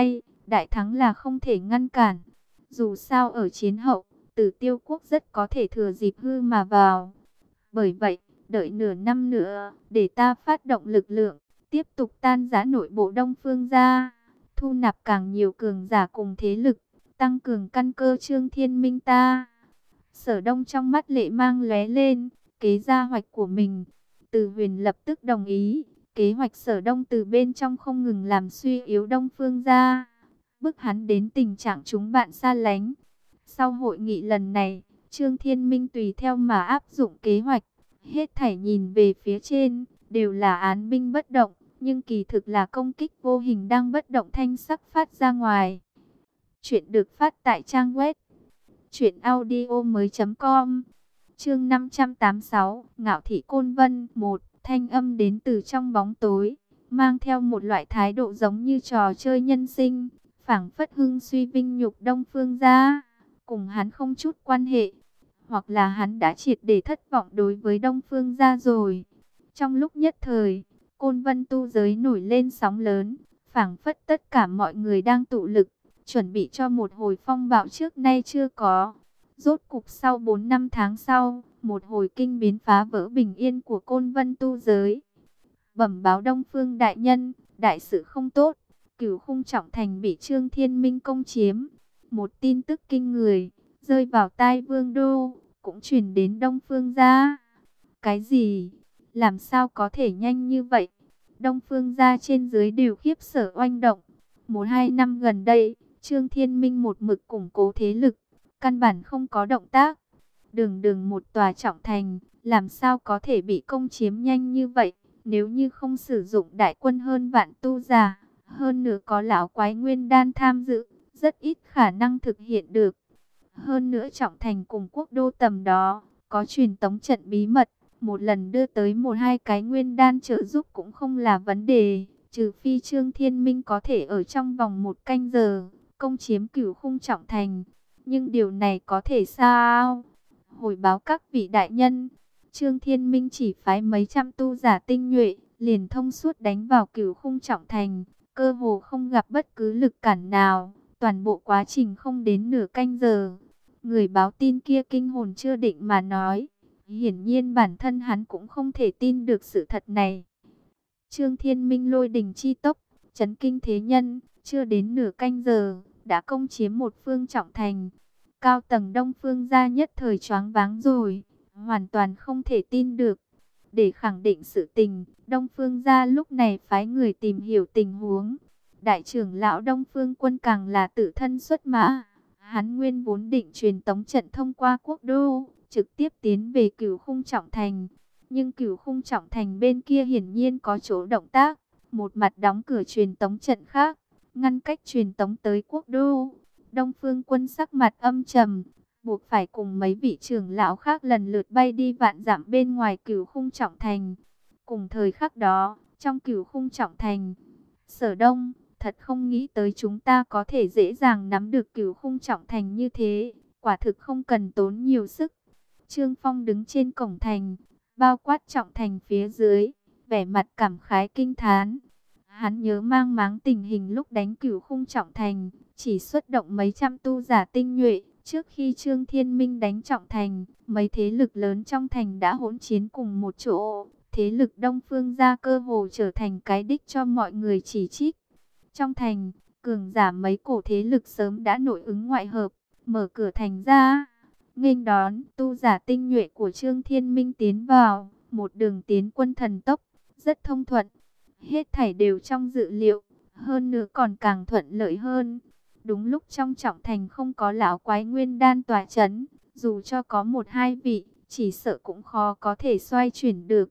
đại thắng là không thể ngăn cản. Dù sao ở chiến hậu, Tử Tiêu quốc rất có thể thừa dịp hư mà vào. Bởi vậy, đợi nửa năm nữa, để ta phát động lực lượng, tiếp tục tan rã nội bộ Đông Phương gia, thu nạp càng nhiều cường giả cùng thế lực, tăng cường căn cơ Trương Thiên Minh ta. Sở Đông trong mắt lệ mang lóe lên, kế gia hoạch của mình. Từ Huyền lập tức đồng ý, kế hoạch Sở Đông từ bên trong không ngừng làm suy yếu Đông Phương gia, bức hắn đến tình trạng chúng bạn xa lánh. Sau hội nghị lần này, Trương Thiên Minh tùy theo mà áp dụng kế hoạch, hết thảy nhìn về phía trên, đều là án binh bất động, nhưng kỳ thực là công kích vô hình đang bất động thanh sắc phát ra ngoài. Chuyện được phát tại trang web truyện audio mới chấm com. Chương năm trăm tám mươi sáu, Ngạo thị Côn Vân. Một, thanh âm đến từ trong bóng tối, mang theo một loại thái độ giống như trò chơi nhân sinh, phảng phất hưng suy vinh nhục Đông Phương gia, cùng hắn không chút quan hệ, hoặc là hắn đã triệt để thất vọng đối với Đông Phương gia rồi. Trong lúc nhất thời, Côn Vân tu giới nổi lên sóng lớn, phảng phất tất cả mọi người đang tụ lực, chuẩn bị cho một hồi phong bạo trước nay chưa có. Rốt cục sau bốn năm tháng sau, một hồi kinh biến phá vỡ bình yên của Côn Vân tu giới. Bẩm báo Đông Phương đại nhân, đại sự không tốt, Cửu Khung Trọng Thành bị Trương Thiên Minh công chiếm. Một tin tức kinh người rơi vào tai Vương Đô, cũng truyền đến Đông Phương gia. Cái gì? Làm sao có thể nhanh như vậy? Đông Phương gia trên dưới đều khiếp sợ oanh động. Một hai năm gần đây, Trương Thiên Minh một mực củng cố thế lực, căn bản không có động tác. Đường đường một tòa trọng thành, làm sao có thể bị công chiếm nhanh như vậy? Nếu như không sử dụng đại quân hơn vạn tu giả, hơn nữa có lão quái nguyên đan tham dự, rất ít khả năng thực hiện được. Hơn nữa trọng thành cùng quốc đô tầm đó, có truyền tống trận bí mật, một lần đưa tới một hai cái nguyên đan trợ giúp cũng không là vấn đề, trừ phi Trương Thiên Minh có thể ở trong vòng một canh giờ, công chiếm Cửu Khung Trọng Thành. Nhưng điều này có thể sao? Hồi báo các vị đại nhân, Trương Thiên Minh chỉ phái mấy trăm tu giả tinh nhuệ, liền thông suốt đánh vào Cửu Khung Trọng Thành, cơ hồ không gặp bất cứ lực cản nào, toàn bộ quá trình không đến nửa canh giờ. Người báo tin kia kinh hồn chưa định mà nói, hiển nhiên bản thân hắn cũng không thể tin được sự thật này. Trương Thiên Minh lôi đình chi tốc, chấn kinh thế nhân, chưa đến nửa canh giờ, đã công chiếm một phương trọng thành. Cao tầng Đông Phương gia nhất thời choáng váng rồi, hoàn toàn không thể tin được. Để khẳng định sự tình, Đông Phương gia lúc này phái người tìm hiểu tình huống. Đại trưởng lão Đông Phương Quân càng là tự thân xuất mã. Hắn nguyên vốn định truyền tống trận thông qua quốc đô, trực tiếp tiến về Cửu Khung Trọng Thành. Nhưng Cửu Khung Trọng Thành bên kia hiển nhiên có chỗ động tác, một mặt đóng cửa truyền tống trận khác, ngăn cách truyền tống tới quốc đô. Đông Phương Quân sắc mặt âm trầm, buộc phải cùng mấy vị trưởng lão khác lần lượt bay đi vạn dặm bên ngoài Cửu Khung Trọng Thành. Cùng thời khắc đó, trong Cửu Khung Trọng Thành, Sở Đông, thật không nghĩ tới chúng ta có thể dễ dàng nắm được Cửu Khung Trọng Thành như thế, quả thực không cần tốn nhiều sức. Trương Phong đứng trên cổng thành, bao quát trọng thành phía dưới, vẻ mặt cảm khái kinh thán. Hắn nhớ mang máng tình hình lúc đánh Cửu Khung Trọng Thành, chỉ xuất động mấy trăm tu giả tinh nhuệ. Trước khi Trương Thiên Minh đánh trọng thành, mấy thế lực lớn trong thành đã hỗn chiến cùng một chỗ. Thế lực Đông Phương gia cơ hồ trở thành cái đích cho mọi người chỉ trích. Trong thành, cường giả mấy cổ thế lực sớm đã nội ứng ngoại hợp, mở cửa thành ra, nghênh đón tu giả tinh nhuệ của Trương Thiên Minh tiến vào. Một đường tiến quân thần tốc, rất thông thuận, hết thảy đều trong dự liệu, hơn nữa còn càng thuận lợi hơn. Đúng lúc trong trọng thành không có lão quái nguyên đan tỏa chấn, dù cho có một hai vị, chỉ sợ cũng khó có thể xoay chuyển được.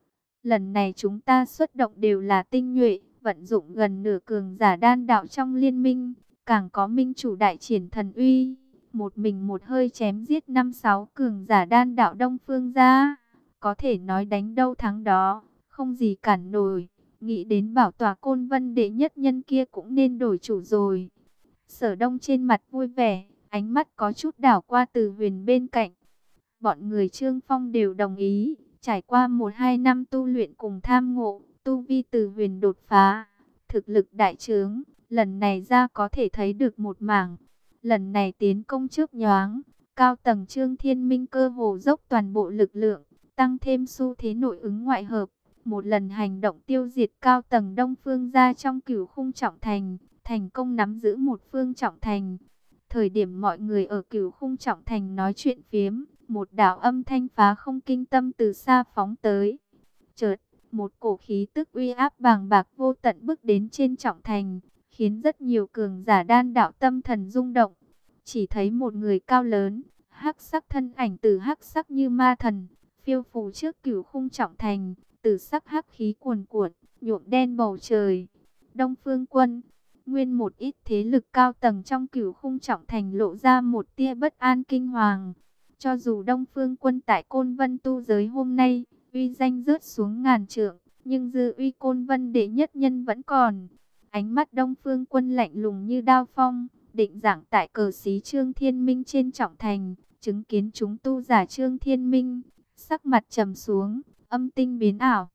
Lần này chúng ta xuất động đều là tinh nhuệ, vận dụng gần nửa cường giả đan đạo trong liên minh, càng có minh chủ đại triển thần uy, một mình một hơi chém giết năm sáu cường giả đan đạo Đông Phương gia, có thể nói đánh đâu thắng đó, không gì cản nổi. Nghĩ đến bảo tòa Côn Vân đệ nhất nhân kia cũng nên đổi chủ rồi. Sở Đông trên mặt vui vẻ, ánh mắt có chút đảo qua Từ Huyền bên cạnh. Bọn người Trương Phong đều đồng ý, trải qua một hai năm tu luyện cùng tham ngộ, tu vi Từ Huyền đột phá, thực lực đại trướng, lần này ra có thể thấy được một mảng. Lần này tiến công trước nhoáng, cao tầng Trương Thiên Minh cơ hồ dốc toàn bộ lực lượng, tăng thêm xu thế nội ứng ngoại hợp, một lần hành động tiêu diệt cao tầng Đông Phương gia trong Cửu Khung trọng thành, thành công nắm giữ một phương trọng thành. Thời điểm mọi người ở Cửu Khung trọng thành nói chuyện phiếm, một đạo âm thanh phá không kinh tâm từ xa phóng tới. Chợt, một cổ khí tức uy áp bàng bạc vô tận bước đến trên trọng thành, khiến rất nhiều cường giả đan đạo tâm thần rung động. Chỉ thấy một người cao lớn, hắc sắc thân ảnh từ hắc sắc như ma thần, phiêu phù trước Cửu Khung trọng thành, từ sắc hắc khí cuồn cuộn, nhuộm đen bầu trời. Đông Phương Quân, nguyên một ít thế lực cao tầng trong Cửu Khung trọng thành lộ ra một tia bất an kinh hoàng. Cho dù Đông Phương Quân tại Côn Vân tu giới hôm nay uy danh rớt xuống ngàn trượng, nhưng dư uy Côn Vân đệ nhất nhân vẫn còn. Ánh mắt Đông Phương Quân lạnh lùng như đao phong, định giảng tại cờ xí Trương Thiên Minh trên trọng thành, chứng kiến chúng tu giả Trương Thiên Minh, sắc mặt trầm xuống, âm tinh biến ảo.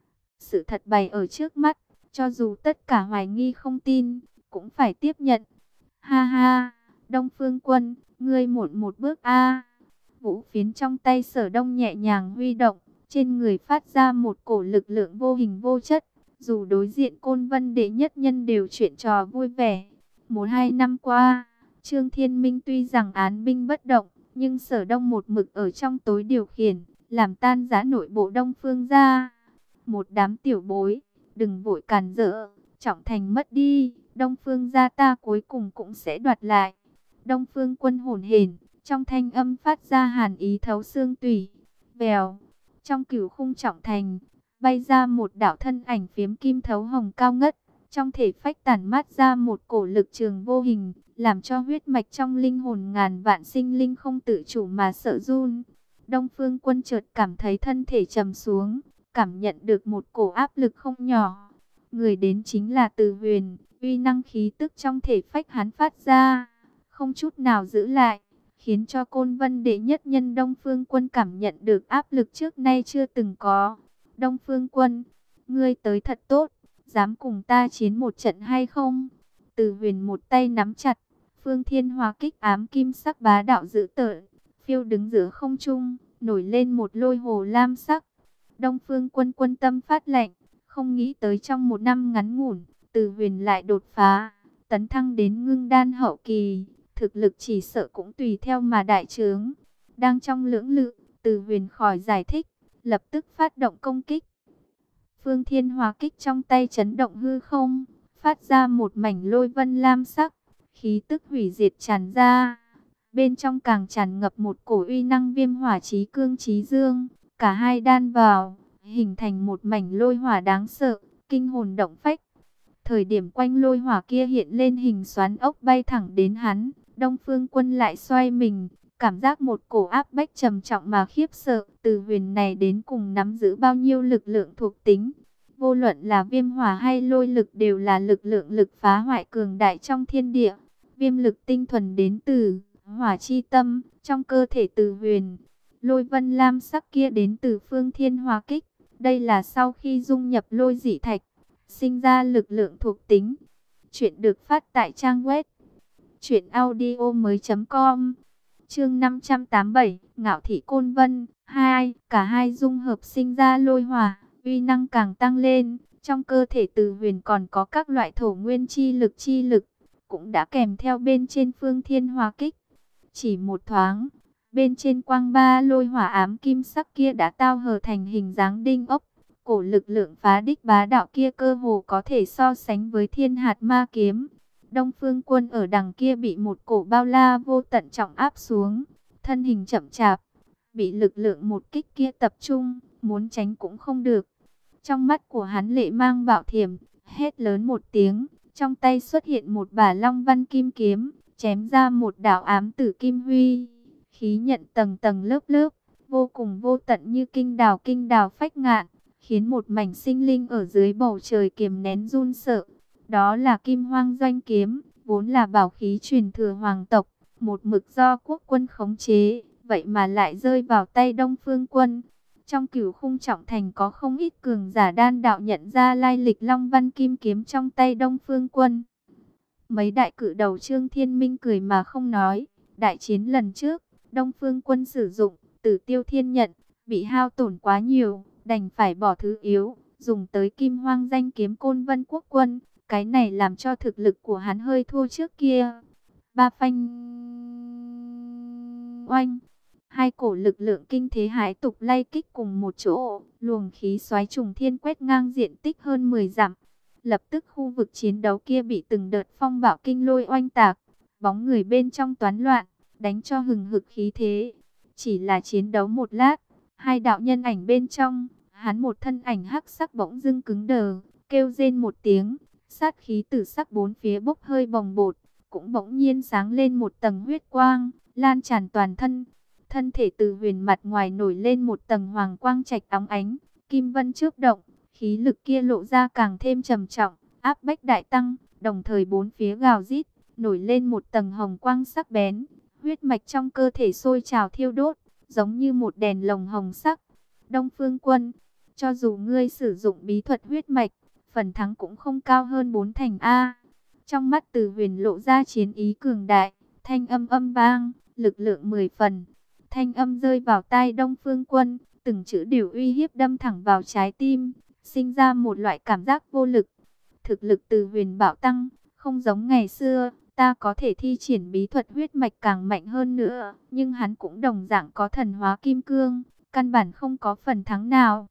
Sự thật bày ở trước mắt, cho dù tất cả hoài nghi không tin, cũng phải tiếp nhận. Ha ha, Đông Phương Quân, ngươi muộn một bước a. Vũ phiến trong tay Sở Đông nhẹ nhàng huy động, trên người phát ra một cổ lực lượng vô hình vô chất. Dù đối diện Côn Vân đệ nhất nhân đều chuyện trò vui vẻ. Một hai năm qua, Trương Thiên Minh tuy rằng án binh bất động, nhưng Sở Đông một mực ở trong tối điều khiển, làm tan rã nội bộ Đông Phương gia. Một đám tiểu bối, đừng vội cản rỡ, trọng thành mất đi, Đông Phương gia ta cuối cùng cũng sẽ đoạt lại. Đông Phương Quân hổn hển, trong thanh âm phát ra hàn ý thấu xương tủy. Vèo, trong Cửu Khung trọng thành, bay ra một đạo thân ảnh phiếm kim thấu hồng cao ngất, trong thể phách tản mát ra một cổ lực trường vô hình, làm cho huyết mạch trong linh hồn ngàn vạn sinh linh không tự chủ mà sợ run. Đông Phương Quân chợt cảm thấy thân thể trầm xuống, cảm nhận được một cổ áp lực không nhỏ. Người đến chính là Từ Huyền, uy năng khí tức trong thể phách hắn phát ra, không chút nào giữ lại, khiến cho Côn Vân đệ nhất nhân Đông Phương Quân cảm nhận được áp lực trước nay chưa từng có. Đông Phương Quân, ngươi tới thật tốt, dám cùng ta chiến một trận hay không? Từ Huyền một tay nắm chặt, Phương Thiên Hỏa kích ám kim sắc bá đạo dữ tợn, phiêu đứng giữa không trung, nổi lên một lôi hồ lam sắc. Đông Phương Quân quân tâm phát lạnh, không nghĩ tới trong một năm ngắn ngủn, Từ Huyền lại đột phá, tấn thăng đến ngưng đan hậu kỳ, thực lực chỉ sợ cũng tùy theo mà đại trướng. Đang trong lưỡng lự, Từ Huyền khỏi giải thích, lập tức phát động công kích. Phương Thiên Hỏa kích trong tay chấn động hư không, phát ra một mảnh lôi vân lam sắc, khí tức hủy diệt tràn ra. Bên trong càng tràn ngập một cổ uy năng viêm hỏa chí cương chí dương, cả hai đan vào, hình thành một mảnh lôi hỏa đáng sợ, kinh hồn động phách. Thời điểm quanh lôi hỏa kia hiện lên hình xoắn ốc bay thẳng đến hắn, Đông Phương Quân lại xoay mình, cảm giác một cổ áp bách trầm trọng mà khiếp sợ. Từ Huyền này đến cùng nắm giữ bao nhiêu lực lượng thuộc tính, vô luận là viêm hỏa hay lôi lực đều là lực lượng lực phá hoại cường đại trong thiên địa. Viêm lực tinh thuần đến từ hỏa chi tâm trong cơ thể Từ Huyền, lôi vân lam sắc kia đến từ Phương Thiên Hỏa kích. Đây là sau khi dung nhập lôi dị thạch, sinh ra lực lượng thuộc tính. Chuyện được phát tại trang web truyện audio mới chấm com. Chương năm trăm tám mươi bảy, Ngạo Thị Côn Vân hai, cả hai dung hợp sinh ra lôi hỏa, uy năng càng tăng lên. Trong cơ thể Từ Huyền còn có các loại thổ nguyên chi lực chi lực, cũng đã kèm theo bên trên Phương Thiên Hỏa kích. Chỉ một thoáng, bên trên quang ba lôi hỏa ám kim sắc kia đã tao hở thành hình dáng đinh ốc. Cổ lực lượng phá đích bá đạo kia cơ hồ có thể so sánh với thiên hạt ma kiếm. Đông Phương Quân ở đằng kia bị một cổ bao la vô tận trọng áp xuống, thân hình chậm chạp, bị lực lượng một kích kia tập trung, muốn tránh cũng không được. Trong mắt của hắn lệ mang bạo thiểm, hét lớn một tiếng, trong tay xuất hiện một bả long văn kim kiếm, chém ra một đạo ám tử kim huy, khí nhận tầng tầng lớp lớp, vô cùng vô tận như kinh đào kinh đào phách ngạn, khiến một mảnh sinh linh ở dưới bầu trời kiềm nén run sợ. Đó là Kim Hoang Doanh kiếm, vốn là bảo khí truyền thừa hoàng tộc, một mực do quốc quân khống chế, vậy mà lại rơi vào tay Đông Phương Quân. Trong Cửu Khung trọng thành có không ít cường giả đan đạo nhận ra lai lịch Long Văn Kim kiếm trong tay Đông Phương Quân. Mấy đại cử đầu Trương Thiên Minh cười mà không nói. Đại chiến lần trước, Đông Phương quân sử dụng Tử Tiêu Thiên Nhận, bị hao tổn quá nhiều, đành phải bỏ thứ yếu, dùng tới Kim Hoang danh kiếm Côn Vân Quốc quân. Cái này làm cho thực lực của hắn hơi thua trước kia. Ba phanh oanh, hai cổ lực lượng kinh thế hải tục lay kích cùng một chỗ, luồng khí xoáy trùng thiên quét ngang diện tích hơn mười dặm. Lập tức khu vực chiến đấu kia bị từng đợt phong bạo kinh lôi oanh tạc, bóng người bên trong toán loạn, đánh cho hừng hực khí thế. Chỉ là chiến đấu một lát, hai đạo nhân ảnh bên trong, hắn một thân ảnh hắc sắc bỗng dưng cứng đờ, kêu rên một tiếng, sát khí tử sắc bốn phía bốc hơi bồng bột, cũng bỗng nhiên sáng lên một tầng huyết quang, lan tràn toàn thân. Thân thể Từ Huyền mặt ngoài nổi lên một tầng hoàng quang trạch óng ánh, kim vân chớp động, khí lực kia lộ ra càng thêm trầm trọng, áp bách đại tăng, đồng thời bốn phía gào rít, nổi lên một tầng hồng quang sắc bén, huyết mạch trong cơ thể sôi trào thiêu đốt, giống như một đèn lồng hồng sắc. Đông Phương Quân, cho dù ngươi sử dụng bí thuật huyết mạch, phần thắng cũng không cao hơn bốn thành a. Trong mắt Từ Huyền lộ ra chiến ý cường đại, thanh âm âm vang, lực lượng mười phần. Thanh âm rơi vào tai Đông Phương Quân, từng chữ đều uy hiếp đâm thẳng vào trái tim, sinh ra một loại cảm giác vô lực. Thực lực Từ Huyền bạo tăng, không giống ngày xưa, ta có thể thi triển bí thuật huyết mạch càng mạnh hơn nữa, nhưng hắn cũng đồng dạng có thần hóa kim cương, căn bản không có phần thắng nào.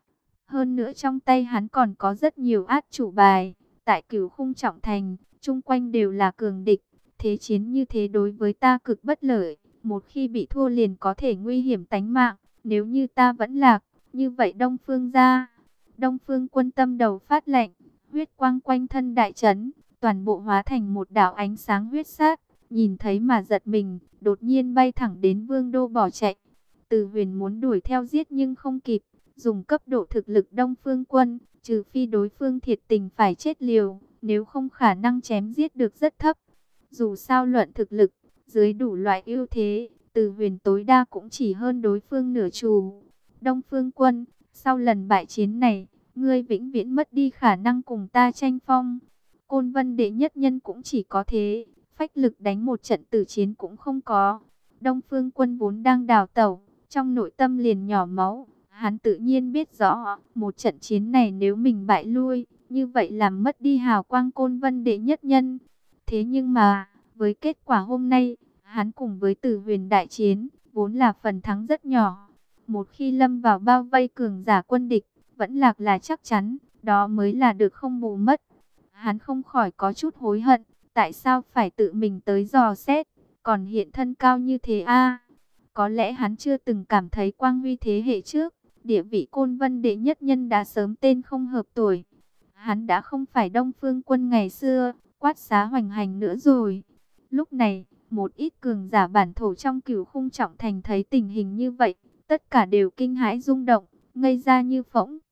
Hơn nữa trong tay hắn còn có rất nhiều át chủ bài, tại Cửu Khung Trọng Thành, chung quanh đều là cường địch, thế chiến như thế đối với ta cực bất lợi, một khi bị thua liền có thể nguy hiểm tánh mạng, nếu như ta vẫn lạc, như vậy Đông Phương gia. Đông Phương Quân tâm đầu phát lạnh, huyết quang quanh thân đại chấn, toàn bộ hóa thành một đạo ánh sáng huyết sát, nhìn thấy mà giật mình, đột nhiên bay thẳng đến Vương đô bỏ chạy. Từ Huyền muốn đuổi theo giết nhưng không kịp, dùng cấp độ thực lực Đông Phương Quân, trừ phi đối phương thiệt tình phải chết liều, nếu không khả năng chém giết được rất thấp. Dù sao luận thực lực, dưới đủ loại ưu thế, Từ Huyền tối đa cũng chỉ hơn đối phương nửa chù. Đông Phương Quân, sau lần bại chiến này, ngươi vĩnh viễn mất đi khả năng cùng ta tranh phong. Côn Vân đệ nhất nhân cũng chỉ có thế, phách lực đánh một trận tử chiến cũng không có. Đông Phương Quân vốn đang đào tẩu, trong nội tâm liền nhỏ máu. Hắn tự nhiên biết rõ, một trận chiến này nếu mình bại lui, như vậy làm mất đi hào quang Côn Vân đệ nhất nhân. Thế nhưng mà, với kết quả hôm nay, hắn cùng với Từ Huyền đại chiến, vốn là phần thắng rất nhỏ. Một khi lâm vào bao vây cường giả quân địch, vẫn lạc là chắc chắn, đó mới là được không bù mất. Hắn không khỏi có chút hối hận, tại sao phải tự mình tới dò xét, còn hiện thân cao như thế a? Có lẽ hắn chưa từng cảm thấy quang huy thế hệ trước, địa vị Côn Vân đệ nhất nhân đã sớm tên không hợp tuổi. Hắn đã không phải Đông Phương Quân ngày xưa, quát xá hoành hành nữa rồi. Lúc này, một ít cường giả bản thổ trong Cửu Khung Trọng Thành thấy tình hình như vậy, tất cả đều kinh hãi rung động, ngây ra như phỗng.